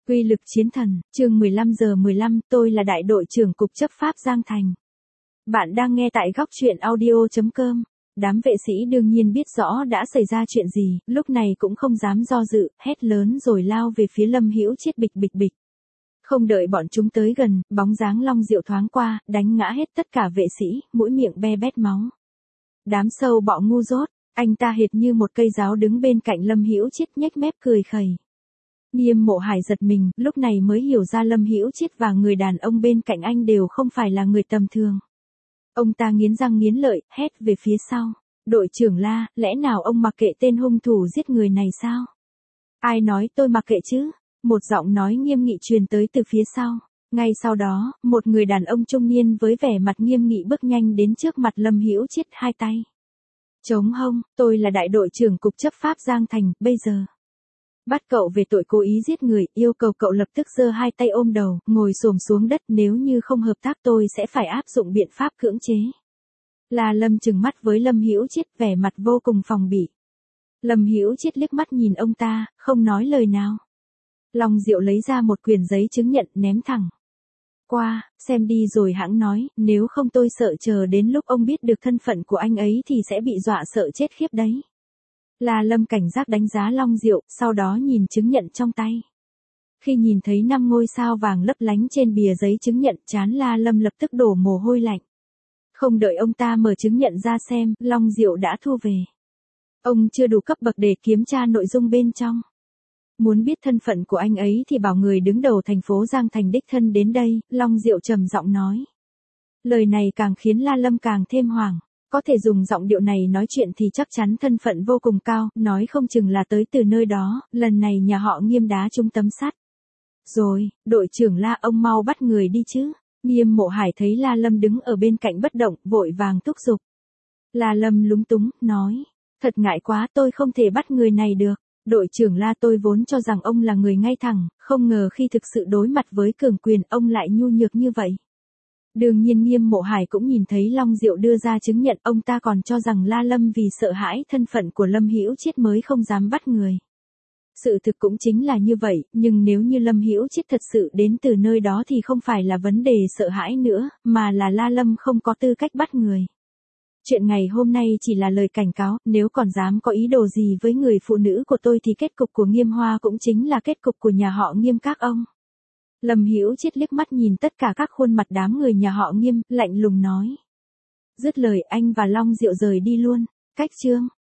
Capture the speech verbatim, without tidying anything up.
Quy lực chiến thần, chương mười lăm giờ mười lăm, tôi là đại đội trưởng cục chấp pháp Giang Thành. Bạn đang nghe tại góc truyện audio chấm com. Đám vệ sĩ đương nhiên biết rõ đã xảy ra chuyện gì, lúc này cũng không dám do dự, hét lớn rồi lao về phía Lâm Hữu Chiết bịch bịch bịch. Không đợi bọn chúng tới gần, bóng dáng Long Diệu thoáng qua, đánh ngã hết tất cả vệ sĩ, mũi miệng be bét máu. Đám sâu bọ ngu dốt, anh ta hệt như một cây giáo đứng bên cạnh Lâm Hữu Chiết nhếch mép cười khẩy. Nghiêm Mộ Hải giật mình, lúc này mới hiểu ra Lâm Hữu Chiết và người đàn ông bên cạnh anh đều không phải là người tầm thường. Ông ta nghiến răng nghiến lợi, hét về phía sau. Đội trưởng La, lẽ nào ông mặc kệ tên hung thủ giết người này sao? Ai nói tôi mặc kệ chứ? Một giọng nói nghiêm nghị truyền tới từ phía sau. Ngay sau đó, một người đàn ông trung niên với vẻ mặt nghiêm nghị bước nhanh đến trước mặt Lâm Hữu Chiết, hai tay chống hông, tôi là đại đội trưởng cục chấp pháp Giang Thành, bây giờ bắt cậu về tội cố ý giết người, yêu cầu cậu lập tức giơ hai tay ôm đầu, ngồi xổm xuống đất, nếu như không hợp tác tôi sẽ phải áp dụng biện pháp cưỡng chế. La Lâm trừng mắt với Lâm Hữu Chiết, vẻ mặt vô cùng phòng bị. Lâm Hữu Chiết liếc mắt nhìn ông ta, không nói lời nào. Long Diệu lấy ra một quyển giấy chứng nhận ném thẳng qua, xem đi rồi hãng nói, nếu không tôi sợ chờ đến lúc ông biết được thân phận của anh ấy thì sẽ bị dọa sợ chết khiếp đấy. La Lâm cảnh giác đánh giá Long Diệu, sau đó nhìn chứng nhận trong tay. Khi nhìn thấy năm ngôi sao vàng lấp lánh trên bìa giấy chứng nhận, trán La Lâm lập tức đổ mồ hôi lạnh. Không đợi ông ta mở chứng nhận ra xem, Long Diệu đã thu về. Ông chưa đủ cấp bậc để kiểm tra nội dung bên trong. Muốn biết thân phận của anh ấy thì bảo người đứng đầu thành phố Giang Thành đích thân đến đây, Long Diệu trầm giọng nói. Lời này càng khiến La Lâm càng thêm hoảng. Có thể dùng giọng điệu này nói chuyện thì chắc chắn thân phận vô cùng cao, nói không chừng là tới từ nơi đó, lần này nhà họ Nghiêm đá trúng tấm sắt. Rồi, đội trưởng La, ông mau bắt người đi chứ. Nghiêm Mộ Hải thấy La Lâm đứng ở bên cạnh bất động, vội vàng thúc giục. La Lâm lúng túng, nói, thật ngại quá, tôi không thể bắt người này được. Đội trưởng La, tôi vốn cho rằng ông là người ngay thẳng, không ngờ khi thực sự đối mặt với cường quyền ông lại nhu nhược như vậy. Đương nhiên Nghiêm Mộ Hải cũng nhìn thấy Long Diệu đưa ra chứng nhận, ông ta còn cho rằng La Lâm vì sợ hãi thân phận của Lâm Hữu Chiết mới không dám bắt người. Sự thực cũng chính là như vậy, nhưng nếu như Lâm Hữu Chiết thật sự đến từ nơi đó thì không phải là vấn đề sợ hãi nữa, mà là La Lâm không có tư cách bắt người. Chuyện ngày hôm nay chỉ là lời cảnh cáo, nếu còn dám có ý đồ gì với người phụ nữ của tôi thì kết cục của Nghiêm Hoa cũng chính là kết cục của nhà họ Nghiêm các ông. Lâm Hữu Chiết liếc mắt nhìn tất cả các khuôn mặt đám người nhà họ Nghiêm, lạnh lùng nói. Dứt lời anh và Long Diệu rời đi luôn. Cách chương